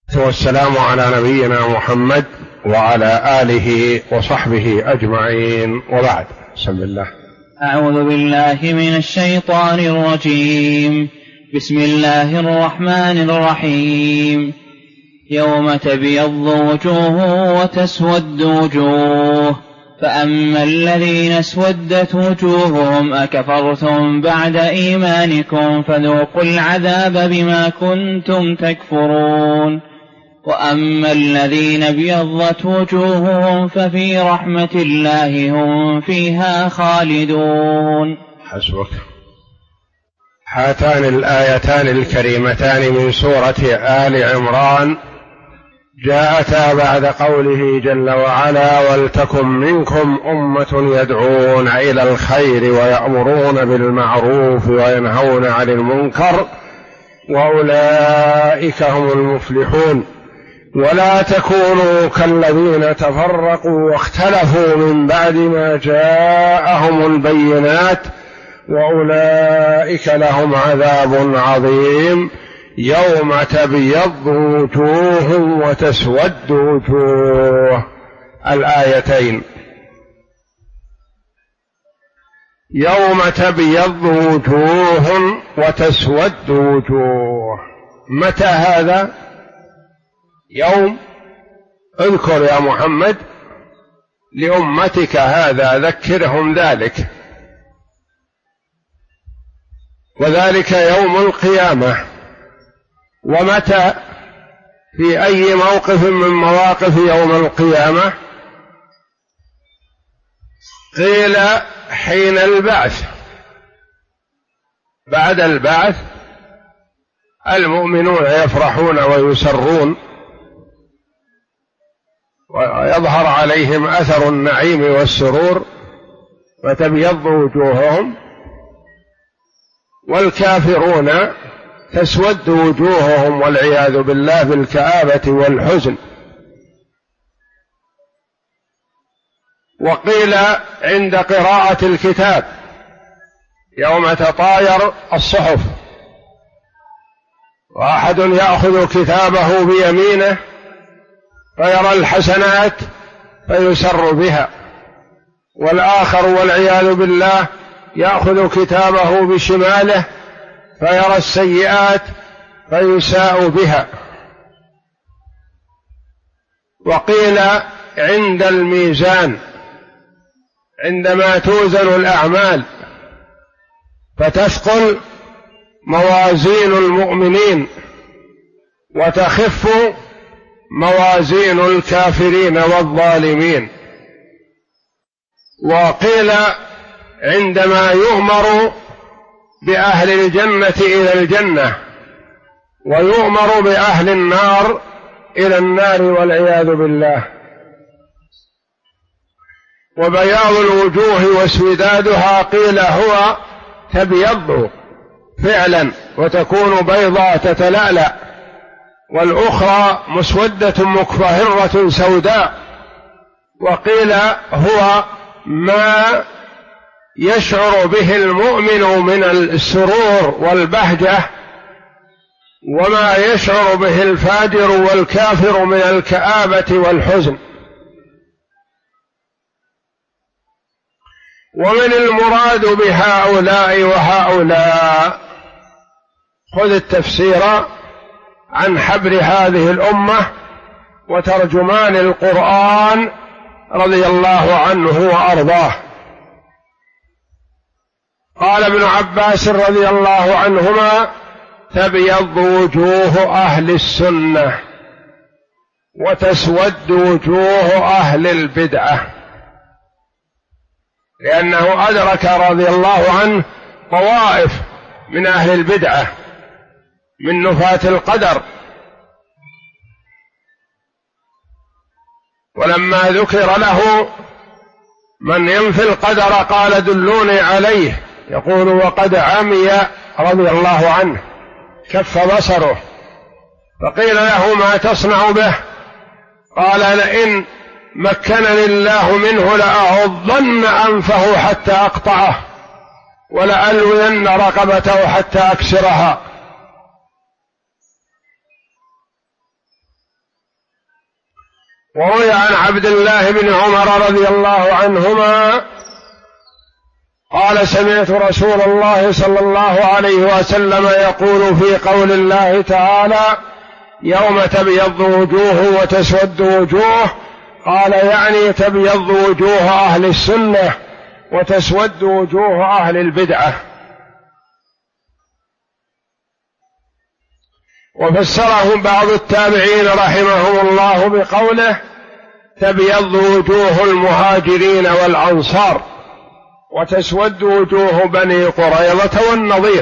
والسلام على نبينا محمد وعلى آله وصحبه أجمعين، وبعد. بسم الله. أعوذ بالله من الشيطان الرجيم. بسم الله الرحمن الرحيم. يوم تبيض وجوه وتسود وجوه، فأما الذين اسودت وجوههم أكفرتم بعد إيمانكم فذوقوا العذاب بما كنتم تكفرون، وأما الذين ابيضت وجوههم ففي رحمة الله هم فيها خالدون. حسبك. هاتان الآيتان الكريمتان من سورة آل عمران جاءتا بعد قوله جل وعلا: ولتكن منكم أمة يدعون إلى الخير ويأمرون بالمعروف وينهون عن المنكر وأولئك هم المفلحون، ولا تكونوا كالذين تفرقوا واختلفوا من بعد ما جاءهم البينات وأولئك لهم عذاب عظيم يوم تبيض وجوه وتسود وجوه. الآيتين: يوم تبيض وجوه وتسود وجوه. متى هذا؟ يوم اذكر يا محمد لأمتك هذا، ذكرهم ذلك، وذلك يوم القيامة. ومتى؟ في أي موقف من مواقف يوم القيامة؟ قيل حين البعث. بعد البعث المؤمنون يفرحون ويسرون ويظهر عليهم أثر النعيم والسرور فتبيض وجوههم، والكافرون تسود وجوههم والعياذ بالله بالكآبة والحزن. وقيل عند قراءة الكتاب يوم تطاير الصحف وأحد يأخذ كتابه بيمينه فيرى الحسنات فيسر بها، والآخر والعياذ بالله يأخذ كتابه بشماله فيرى السيئات فيساء بها. وقيل عند الميزان عندما توزن الأعمال فتثقل موازين المؤمنين وتخف موازين الكافرين والظالمين. وقيل عندما يؤمر بأهل الجنة إلى الجنة ويؤمر بأهل النار إلى النار والعياذ بالله. وبياض الوجوه واسودادها قيل هو تبيض فعلا وتكون بيضاء تتلألأ، والأخرى مسودة مكفهرة سوداء. وقيل هو ما يشعر به المؤمن من السرور والبهجة، وما يشعر به الفاجر والكافر من الكآبة والحزن. ومن المراد بهؤلاء وهؤلاء؟ خذ التفسير عن حبر هذه الأمة وترجمان القرآن رضي الله عنه وأرضاه. قال ابن عباس رضي الله عنهما: تبيض وجوه أهل السنة وتسود وجوه أهل البدعة، لأنه أدرك رضي الله عنه طوائف من أهل البدعة من نفاة القدر، ولما ذكر له من ينفي القدر قال: دلوني عليه. يقول: وقد عمي رضي الله عنه، كف بصره، فقيل له: ما تصنع به؟ قال: لئن مكنني الله منه لأعضن أنفه حتى أقطعه ولألوين رقبته حتى أكسرها. وروي عن عبد الله بن عمر رضي الله عنهما قال سمعت رسول الله صلى الله عليه وسلم يقول في قول الله تعالى يوم تبيض وجوه وتسود وجوه، قال يعني تبيض وجوه أهل السنة وتسود وجوه أهل البدعة. وفسره بعض التابعين رحمهم الله بقوله تبيض وجوه المهاجرين والأنصار وتسود وجوه بني قريظة والنضير.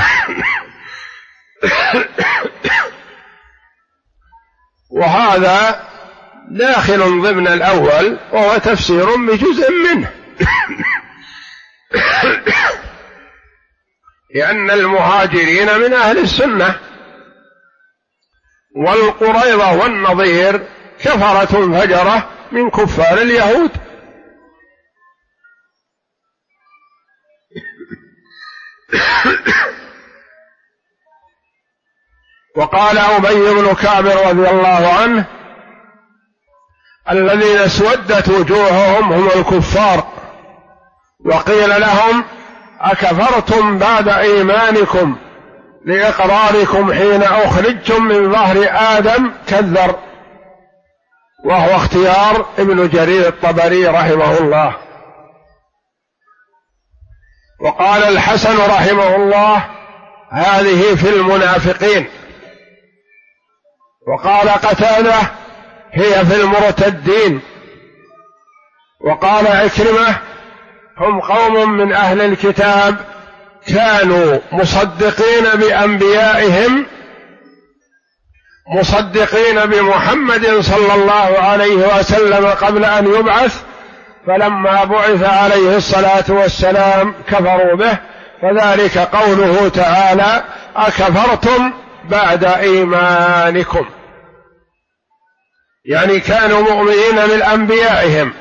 وهذا داخل ضمن الأول وهو تفسير بجزء منه، لأن المهاجرين من أهل السنة، والقريظة والنضير كفرة فجرة من كفار اليهود. وقال أبي بن كعب رضي الله عنه الذين اسودت وجوههم هم الكفار، وقيل لهم أكفرتم بعد إيمانكم لإقراركم حين أخرجتم من ظهر آدم كالذر، وهو اختيار ابن جرير الطبري رحمه الله. وقال الحسن رحمه الله هذه في المنافقين. وقال قتادة هي في المرتدين. وقال عكرمة هم قوم من أهل الكتاب كانوا مصدقين بأنبيائهم، مصدقين بمحمد صلى الله عليه وسلم قبل أن يبعث، فلما بعث عليه الصلاة والسلام كفروا به، فذلك قوله تعالى أكفرتم بعد إيمانكم، يعني كانوا مؤمنين من أنبيائهم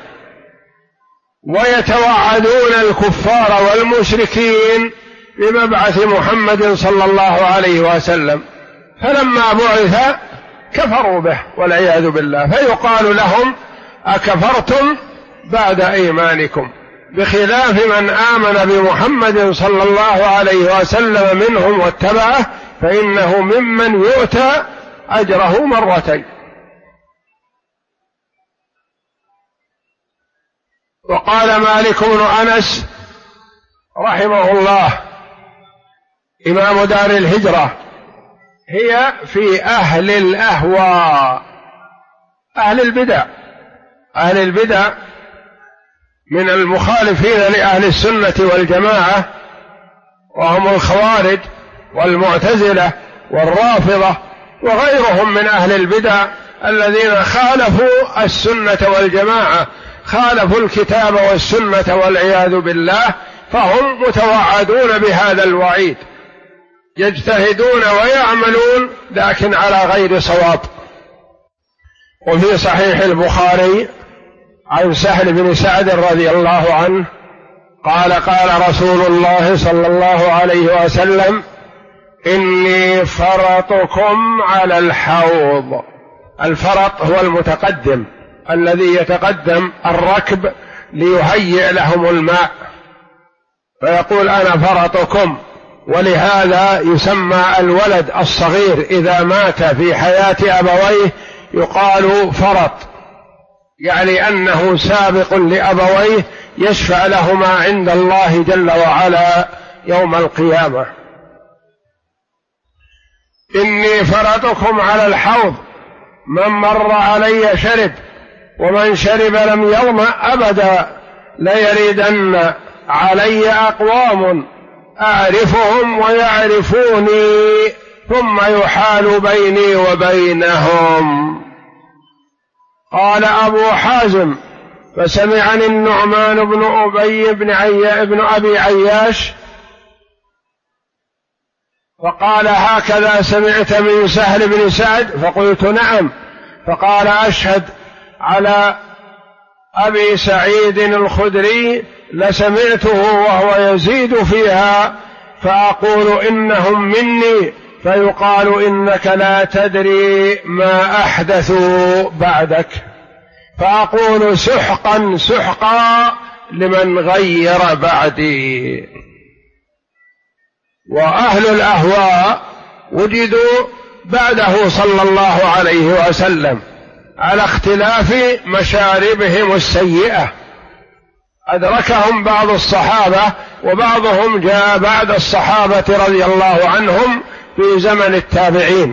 ويتوعدون الكفار والمشركين بمبعث محمد صلى الله عليه وسلم، فلما بعث كفروا به والعياذ بالله، فيقال لهم أكفرتم بعد إيمانكم، بخلاف من آمن بمحمد صلى الله عليه وسلم منهم واتبعه فإنه ممن يؤتى أجره مرتين. وقال مالك بن أنس رحمه الله إمام دار الهجرة هي في أهل الأهواء، أهل البدع، أهل البدع من المخالفين لأهل السنة والجماعة، وهم الخوارج والمعتزلة والرافضة وغيرهم من أهل البدع الذين خالفوا السنة والجماعة، خالفوا الكتاب والسنة والعياذ بالله، فهم متوعدون بهذا الوعيد، يجتهدون ويعملون لكن على غير صواب. وفي صحيح البخاري عن سهل بن سعد رضي الله عنه قال قال رسول الله صلى الله عليه وسلم إني فرطكم على الحوض. الفرط هو المتقدم الذي يتقدم الركب ليهيئ لهم الماء، فيقول أنا فرطكم. ولهذا يسمى الولد الصغير إذا مات في حياة أبويه يقال فرط، يعني أنه سابق لأبويه يشفع لهما عند الله جل وعلا يوم القيامة. إني فرطكم على الحوض، من مر علي شرب ومن شرب لم يظمأ أبدا، ليردن علي أقوام أعرفهم ويعرفوني ثم يحال بيني وبينهم. قال أبو حازم فسمعني النعمان بن أبي بن أبي عياش فقال هكذا سمعت من سهل بن سعد؟ فقلت نعم. فقال أشهد على أبي سعيد الخدري لسمعته وهو يزيد فيها فأقول إنهم مني، فيقال إنك لا تدري ما أحدثوا بعدك. فأقول سحقا سحقا لمن غير بعدي. وأهل الأهواء وجدوا بعده صلى الله عليه وسلم على اختلاف مشاربهم السيئة، أدركهم بعض الصحابة وبعضهم جاء بعد الصحابة رضي الله عنهم في زمن التابعين.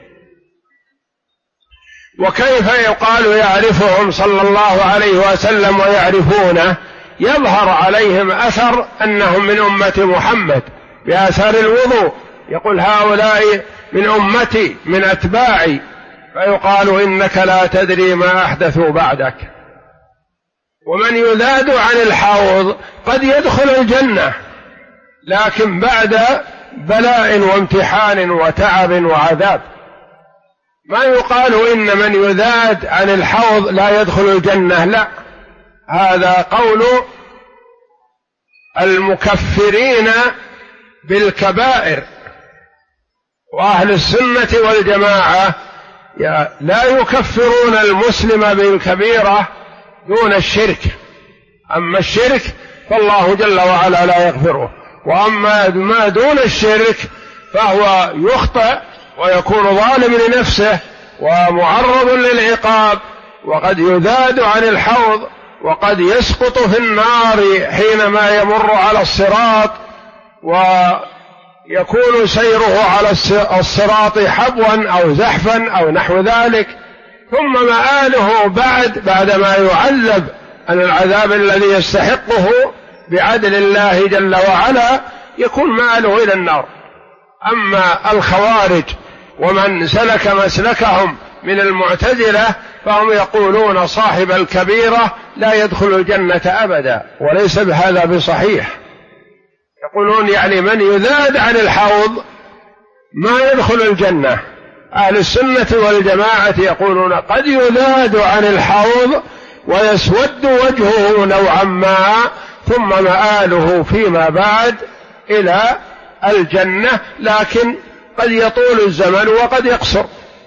وكيف يقال يعرفهم صلى الله عليه وسلم ويعرفونه؟ يظهر عليهم أثر أنهم من أمة محمد بآثار الوضوء، يقول هؤلاء من أمتي من أتباعي، فيقال إنك لا تدري ما أحدثوا بعدك. ومن يذاد عن الحوض قد يدخل الجنة، لكن بعد بلاء وامتحان وتعب وعذاب. ما يقال إن من يذاد عن الحوض لا يدخل الجنة، لا، هذا قول المكفرين بالكبائر. وأهل السنة والجماعة لا يكفرون المسلم بالكبيرة دون الشرك، أما الشرك فالله جل وعلا لا يغفره، وأما ما دون الشرك فهو يخطئ ويكون ظالم لنفسه ومعرض للعقاب، وقد يذاد عن الحوض وقد يسقط في النار حينما يمر على الصراط ويكون سيره على الصراط حبوا أو زحفا أو نحو ذلك، ثم مآله بعدما يعذب عن العذاب الذي يستحقه بعدل الله جل وعلا يكون مآله إلى النار. أما الخوارج ومن سلك مسلكهم من المعتزلة فهم يقولون صاحب الكبيرة لا يدخل الجنة أبدا، وليس بهذا بصحيح. يقولون يعني من يذاد عن الحوض ما يدخل الجنة. أهل السنة والجماعة يقولون قد يذاد عن الحوض ويسود وجهه نوعا ما، ثم مآله فيما بعد إلى الجنة، لكن قد يطول الزمن وقد يقصر.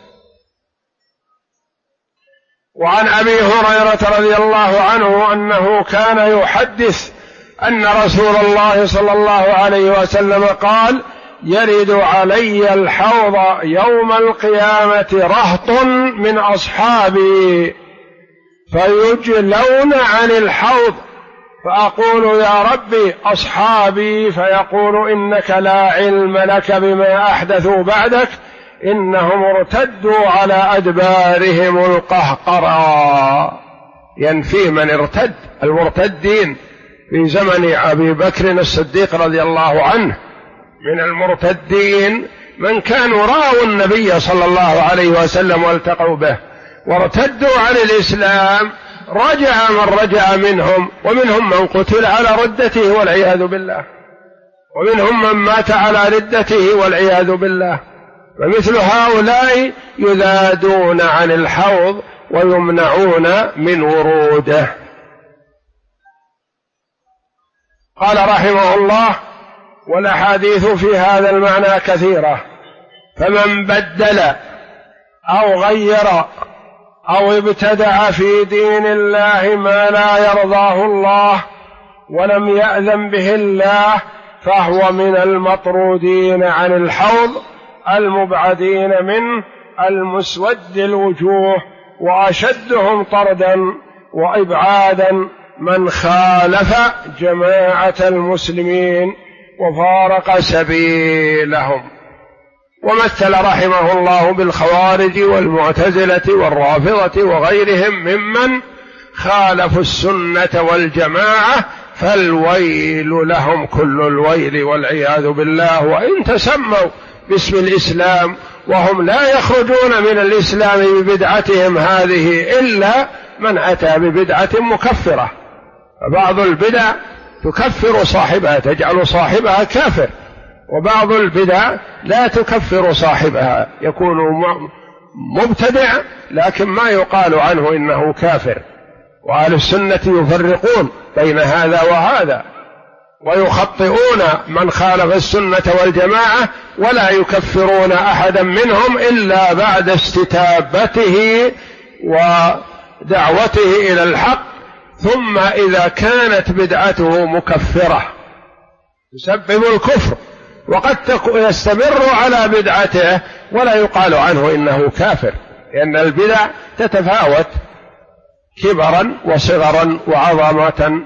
وعن أبي هريرة رضي الله عنه أنه كان يحدث أن رسول الله صلى الله عليه وسلم قال: يرد علي الحوض يوم القيامة رهط من أصحابي فيجلون عن الحوض، فأقول يا ربي أصحابي، فيقول إنك لا علم لك بما أحدثوا بعدك، إنهم ارتدوا على أدبارهم القهقرى. ينفي من ارتد، المرتدين في زمن أبي بكر الصديق رضي الله عنه من المرتدين من كانوا رأوا النبي صلى الله عليه وسلم والتقوا به وارتدوا عن الإسلام، رجع من رجع منهم، ومنهم من قتل على ردته والعياذ بالله، ومنهم من مات على ردته والعياذ بالله. فمثل هؤلاء يذادون عن الحوض ويمنعون من وروده. قال رحمه الله: والأحاديث في هذا المعنى كثيرة، فمن بدل أو غير أو ابتدع في دين الله ما لا يرضاه الله ولم يأذن به الله فهو من المطرودين عن الحوض المبعدين منه المسود الوجوه، وأشدهم طردا وإبعادا من خالف جماعة المسلمين وفارق سبيلهم. ومثل رحمه الله بالخوارج والمعتزلة والرافضة وغيرهم ممن خالفوا السنة والجماعة، فالويل لهم كل الويل والعياذ بالله، وإن تسموا باسم الإسلام وهم لا يخرجون من الإسلام ببدعتهم هذه إلا من أتى ببدعة مكفرة. فبعض البدع تكفر صاحبها، تجعل صاحبها كافر، وبعض البدع لا تكفر صاحبها، يكون مبتدع لكن ما يقال عنه إنه كافر. وأهل السنة يفرقون بين هذا وهذا، ويخطئون من خالف السنة والجماعة، ولا يكفرون أحدا منهم إلا بعد استتابته دعوته إلى الحق، ثم إذا كانت بدعته مكفرة تسبب الكفر، وقد يستمر على بدعته ولا يقال عنه إنه كافر، لأن البدع تتفاوت كبرا وصغرا وعظمة.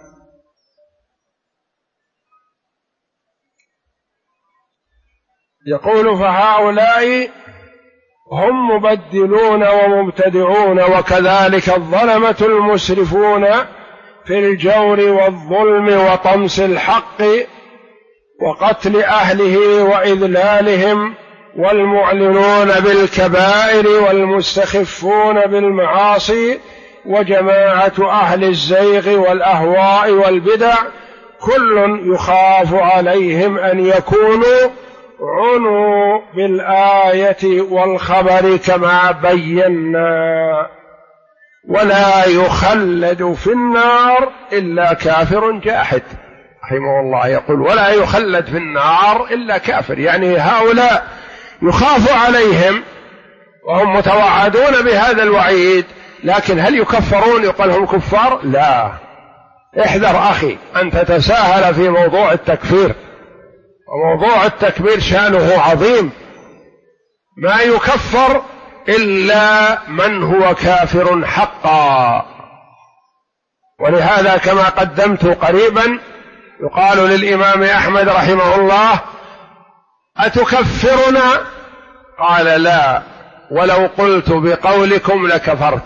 يقول فهؤلاء هم مبدلون ومبتدعون، وكذلك الظلمة المسرفون في الجور والظلم وطمس الحق وقتل أهله وإذلالهم، والمعلنون بالكبائر والمستخفون بالمعاصي، وجماعة أهل الزيغ والأهواء والبدع، كل يخاف عليهم أن يكونوا عنوا بالآية والخبر كما بينا، ولا يخلد في النار إلا كافر جاحد. رحمه الله يقول ولا يخلد في النار إلا كافر، يعني هؤلاء يخاف عليهم وهم متوعدون بهذا الوعيد، لكن هل يكفرون يقال هم كفار؟ لا. احذر أخي أن تتساهل في موضوع التكفير، وموضوع التكبير شأنه عظيم، ما يكفر إلا من هو كافر حقا. ولهذا كما قدمت قريبا يقال للإمام أحمد رحمه الله أتكفرنا؟ قال لا، ولو قلت بقولكم لكفرت،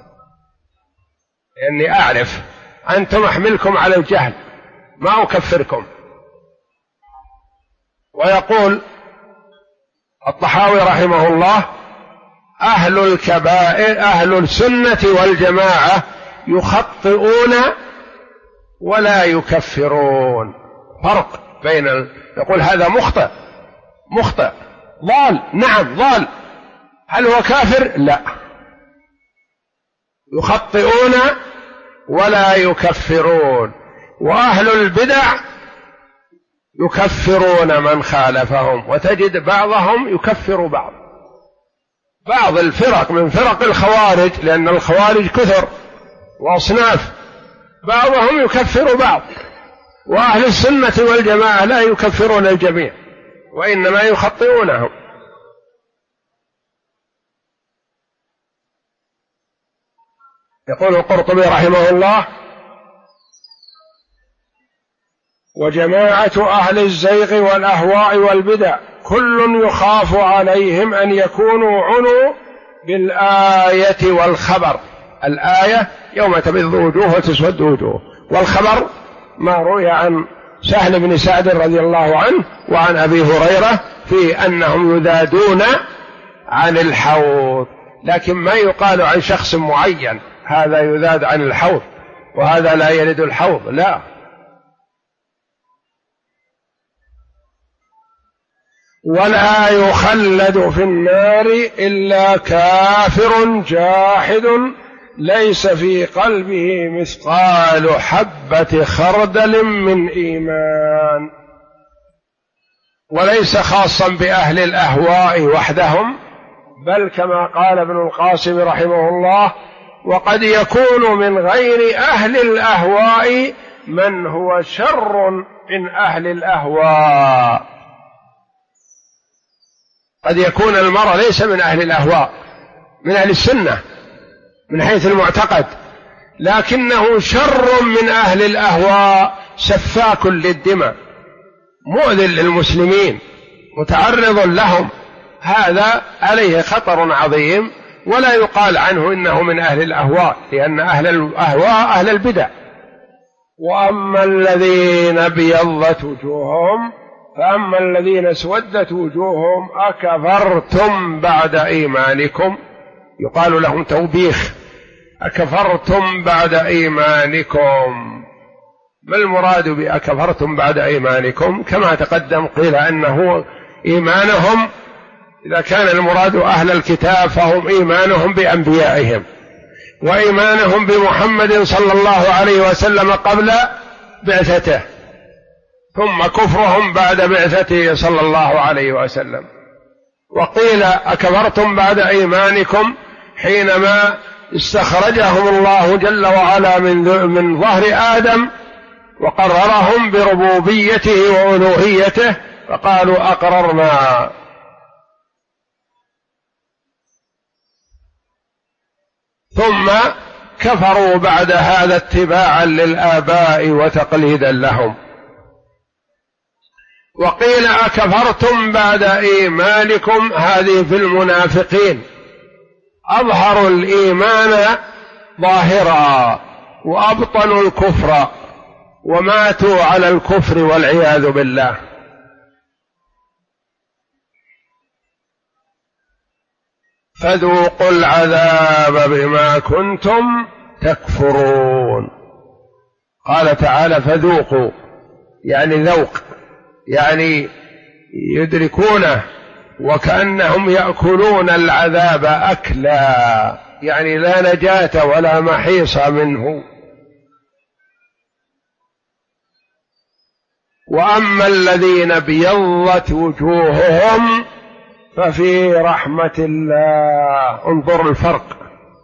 لأني أعرف أنتم أحملكم على الجهل، ما أكفركم. ويقول الطحاوي رحمه الله أهل الكبائر أهل السنة والجماعة يخطئون ولا يكفرون، فرق بين يقول هذا مخطئ ضال، نعم ضال، هل هو كافر؟ لا. يخطئون ولا يكفرون. وأهل البدع يكفرون من خالفهم، وتجد بعضهم يكفر بعض الفرق من فرق الخوارج، لأن الخوارج كثر وأصناف، بعضهم يكفر بعض. وأهل السنة والجماعة لا يكفرون الجميع، وإنما يخطئونهم. يقول القرطبي رحمه الله وجماعة أهل الزيغ والأهواء والبدع كل يخاف عليهم أن يكونوا عنوا بالآية والخبر. الآية يوم تبيض وجوه وتسود وجوه، والخبر ما روي عن سهل بن سعد رضي الله عنه وعن أبي هريرة في أنهم يذادون عن الحوض، لكن ما يقال عن شخص معين هذا يذاد عن الحوض وهذا لا يرد الحوض، لا. ولا يخلد في النار إلا كافر جاحد ليس في قلبه مثقال حبة خردل من إيمان. وليس خاصا بأهل الأهواء وحدهم، بل كما قال ابن القاسم رحمه الله وقد يكون من غير أهل الأهواء من هو شر من أهل الأهواء. قد يكون المرء ليس من أهل الأهواء، من أهل السنة من حيث المعتقد، لكنه شر من أهل الأهواء، سفاك للدماء، مؤذن للمسلمين، متعرض لهم، هذا عليه خطر عظيم، ولا يقال عنه إنه من أهل الأهواء، لأن أهل الأهواء أهل البدع. وأما الذين ابيضت وجوههم فأما الذين اسودت وجوههم أكفرتم بعد إيمانكم، يقال لهم توبيخ، أكفرتم بعد إيمانكم. ما المراد بأكفرتم بعد إيمانكم؟ كما تقدم قيل أنه إيمانهم إذا كان المراد أهل الكتاب فهم إيمانهم بأنبيائهم وإيمانهم بمحمد صلى الله عليه وسلم قبل بعثته، ثم كفرهم بعد بعثته صلى الله عليه وسلم. وقيل أكفرتم بعد إيمانكم حينما استخرجهم الله جل وعلا من ظهر آدم وقررهم بربوبيته وألوهيته فقالوا أقررنا. ثم كفروا بعد هذا اتباعا للآباء وتقليدا لهم. وقيل أكفرتم بعد إيمانكم، هذه في المنافقين، أظهروا الإيمان ظاهرا وأبطلوا الكفر وماتوا على الكفر والعياذ بالله. فذوقوا العذاب بما كنتم تكفرون. قال تعالى فذوقوا يعني ذوق، يعني يدركونه وكأنهم يأكلون العذاب أكلا، يعني لا نجاة ولا محيص منه. وأما الذين ابيضت وجوههم ففي رحمة الله. انظر الفرق.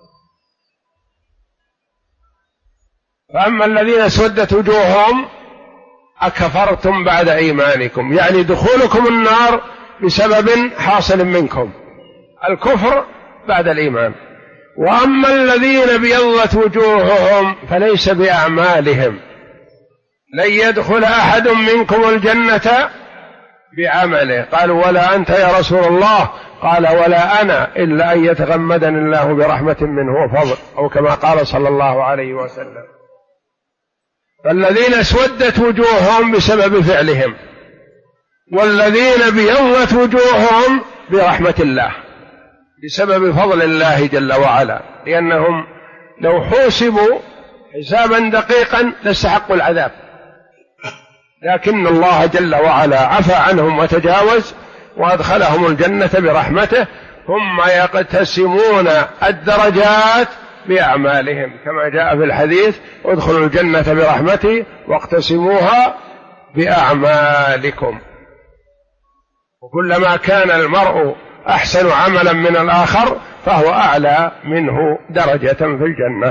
فأما الذين اسودت وجوههم أكفرتم بعد إيمانكم، يعني دخولكم النار بسبب حاصل منكم، الكفر بعد الإيمان. وأما الذين ابيضت وجوههم فليس بأعمالهم، لن يدخل أحد منكم الجنة بعمله. قالوا ولا أنت يا رسول الله؟ قال ولا أنا إلا أن يتغمدني الله برحمة منه وفضل، أو كما قال صلى الله عليه وسلم. فالذين اسودت وجوههم بسبب فعلهم، والذين ابيضت وجوههم برحمة الله بسبب فضل الله جل وعلا، لأنهم لو حوسبوا حسابا دقيقا لاستحقوا العذاب، لكن الله جل وعلا عفى عنهم وتجاوز وأدخلهم الجنة برحمته، ثم يقتسمون الدرجات بأعمالهم كما جاء في الحديث ادخلوا الجنة برحمتي واقتسموها بأعمالكم. وكلما كان المرء أحسن عملا من الآخر فهو أعلى منه درجة في الجنة.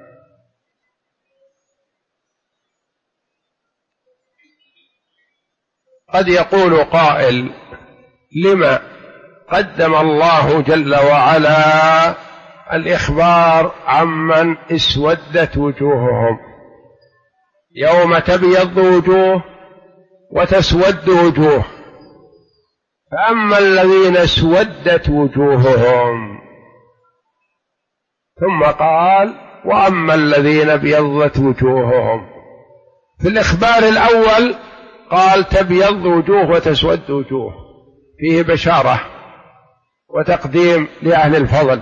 قد يقول قائل لما قدم الله جل وعلا الإخبار عمن اسودت وجوههم؟ يوم تبيض وجوه وتسود وجوه، فأما الذين اسودت وجوههم ثم قال وأما الذين ابيضت وجوههم. في الإخبار الأول قال تبيض وجوه وتسود وجوه، فيه بشارة وتقديم لأهل الفضل.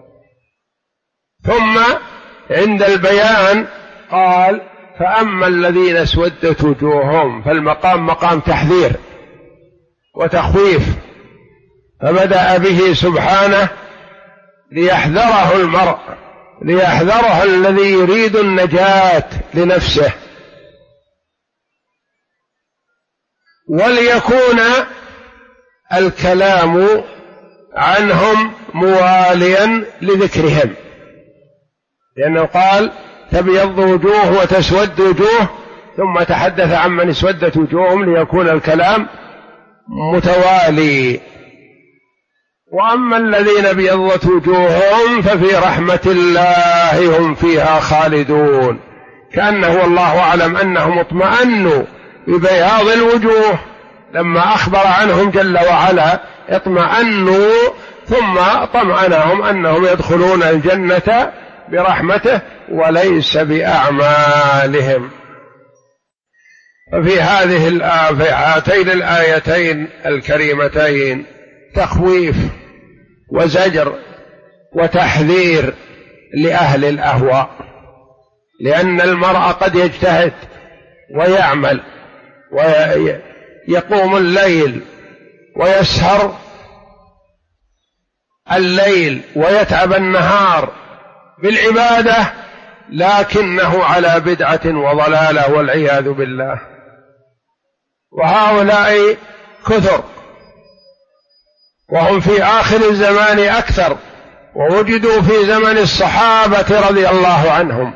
ثم عند البيان قال فأما الذين اسودت وجوههم، فالمقام مقام تحذير وتخويف، فبدأ به سبحانه ليحذره المرء، ليحذره الذي يريد النجاة لنفسه، وليكون الكلام عنهم مواليا لذكرهم، لأنه قال تبيض وجوه وتسود وجوه، ثم تحدث عمن اسودت وجوههم ليكون الكلام متوالي. وأما الذين ابيضت وجوههم ففي رحمة الله هم فيها خالدون، كأنه والله أعلم أنهم اطمأنوا ببياض الوجوه لما أخبر عنهم جل وعلا، اطمأنوا ثم طمأنهم أنهم يدخلون الجنة برحمته وليس بأعمالهم. ففي هاتين الآيتين الكريمتين تخويف وزجر وتحذير لأهل الأهواء، لأن المرء قد يجتهد ويعمل ويقوم الليل ويسهر الليل ويتعب النهار بالعبادة، لكنه على بدعة وضلالة والعياذ بالله. وهؤلاء كثر، وهم في آخر الزمان أكثر، ووجدوا في زمن الصحابة رضي الله عنهم،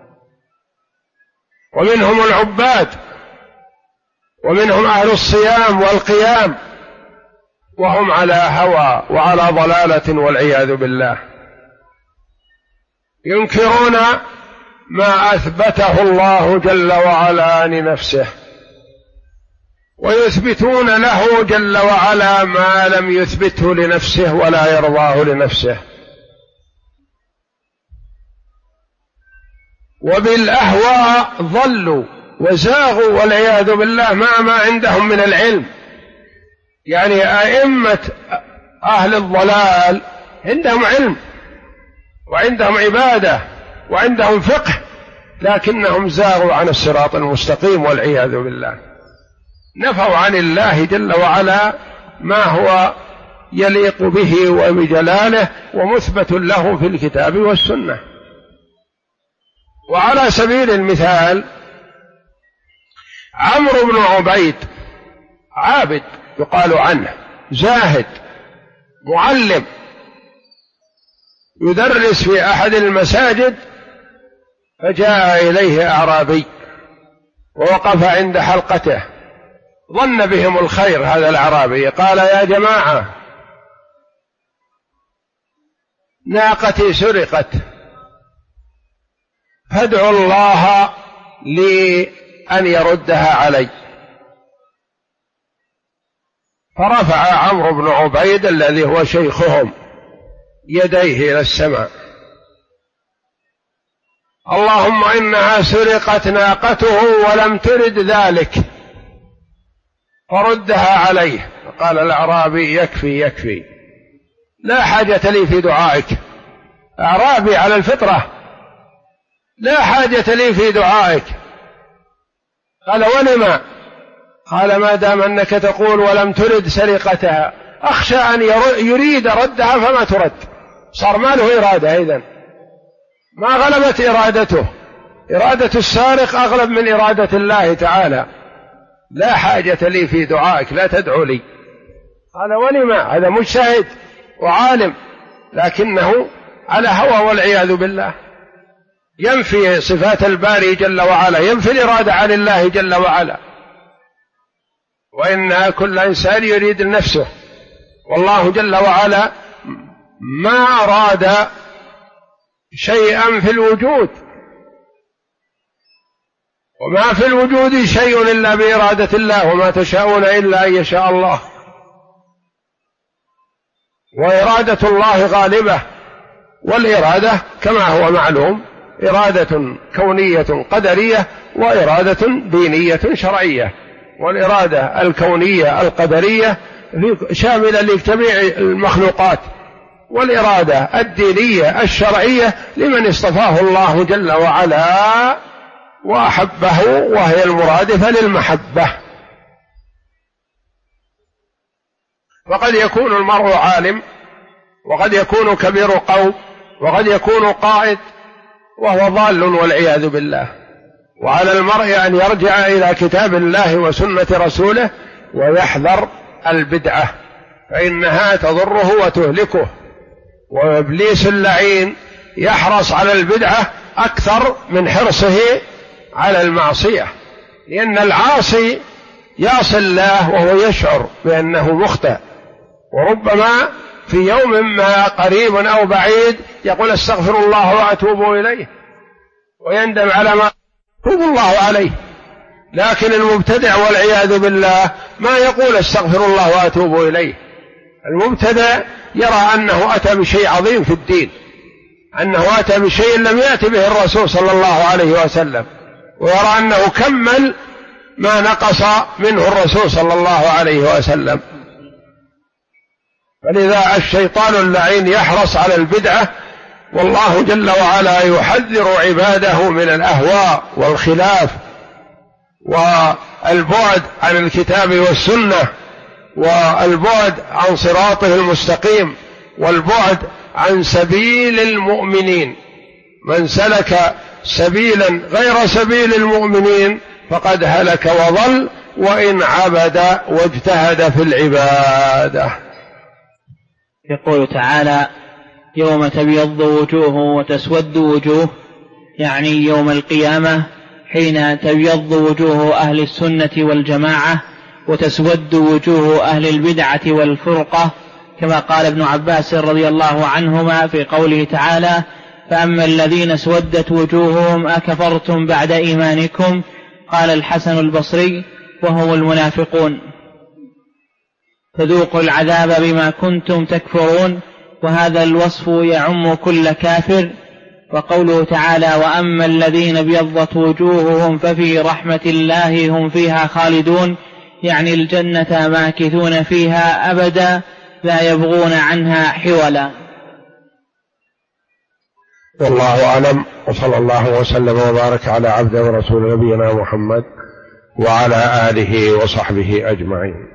ومنهم العباد، ومنهم أهل الصيام والقيام، وهم على هوى وعلى ضلالة والعياذ بالله، ينكرون ما أثبته الله جل وعلا لنفسه، ويثبتون له جل وعلا ما لم يثبته لنفسه ولا يرضاه لنفسه. وبالأهواء ضلوا وزاغوا والعياذ بالله مع ما عندهم من العلم. يعني أئمة أهل الضلال عندهم علم وعندهم عبادة وعندهم فقه، لكنهم زاغوا عن الصراط المستقيم والعياذ بالله، نفوا عن الله جل وعلا ما هو يليق به وبجلاله ومثبت له في الكتاب والسنة. وعلى سبيل المثال عمرو بن عبيد عابد يقال عنه، زاهد معلم، يدرس في أحد المساجد، فجاء إليه أعرابي ووقف عند حلقته، ظن بهم الخير هذا الأعرابي، قال: يا جماعة، ناقتي سرقت، فادعوا الله لي أن يردها علي. فرفع عمرو بن عبيد الذي هو شيخهم يديه إلى السماء: اللهم إنها سرقت ناقته ولم ترد ذلك، فردها عليه. فقال الأعرابي: يكفي يكفي، لا حاجة لي في دعائك. أعرابي على الفطرة، لا حاجة لي في دعائك. قال: ولما؟ قال: ما دام أنك تقول ولم ترد سرقتها، أخشى أن يريد ردها فما ترد، صار ما له إرادة، إذن ما غلبت إرادته، إرادة السارق أغلب من إرادة الله تعالى. لا حاجة لي في دعائك، لا تدعو لي. قال: ولما؟ هذا مجتهد وعالم، لكنه على هوى والعياذ بالله، ينفي صفات الباري جل وعلا، ينفي الإرادة عن الله جل وعلا. وإن كل إنسان يريد لنفسه، والله جل وعلا ما أراد شيئا في الوجود، وما في الوجود شيء إلا بإرادة الله، وما تشاءون إلا أن يشاء الله. وإرادة الله غالبة، والإرادة كما هو معلوم إرادة كونية قدرية وإرادة دينية شرعية. والإرادة الكونية القدرية شاملة لجميع المخلوقات، والإرادة الدينية الشرعية لمن اصطفاه الله جل وعلا وأحبه، وهي المرادفة للمحبة. وقد يكون المرء عالم، وقد يكون كبير قوم، وقد يكون قائد وهو ضال والعياذ بالله. وعلى المرء أن يرجع إلى كتاب الله وسنة رسوله ويحذر البدعة، فإنها تضره وتهلكه. وإبليس اللعين يحرص على البدعة أكثر من حرصه على المعصية، لأن العاصي يعصي الله وهو يشعر بأنه مخطئ، وربما في يوم ما قريب أو بعيد يقول: استغفر الله وأتوب إليه، ويندم على ما توب الله عليه. لكن المبتدع والعياذ بالله ما يقول استغفر الله وأتوب إليه. المبتدع يرى أنه أتى بشيء عظيم في الدين، أنه أتى بشيء لم يأتي به الرسول صلى الله عليه وسلم، ويرى أنه كمل ما نقص منه الرسول صلى الله عليه وسلم. فلذا الشيطان اللعين يحرص على البدعة، والله جل وعلا يحذر عباده من الأهواء والخلاف والبعد عن الكتاب والسنة، والبعد عن صراطه المستقيم، والبعد عن سبيل المؤمنين. من سلك سبيلا غير سبيل المؤمنين فقد هلك وضل، وإن عبد واجتهد في العبادة. يقول تعالى: يوم تبيض وجوه وتسود وجوه، يعني يوم القيامة حين تبيض وجوه أهل السنة والجماعة وتسود وجوه أهل البدعة والفرقة، كما قال ابن عباس رضي الله عنهما في قوله تعالى: فأما الذين اسودت وجوههم أكفرتم بعد إيمانكم، قال الحسن البصري: وهم المنافقون، فذوقوا العذاب بما كنتم تكفرون. وهذا الوصف يعم كل كافر. وقوله تعالى: وأما الذين ابيضت وجوههم ففي رحمة الله هم فيها خالدون، يعني الجنة ماكثون فيها أبدا لا يبغون عنها حولا. والله أعلم، وصلى الله وسلم وبارك على عبده ورسول نبينا محمد وعلى آله وصحبه أجمعين.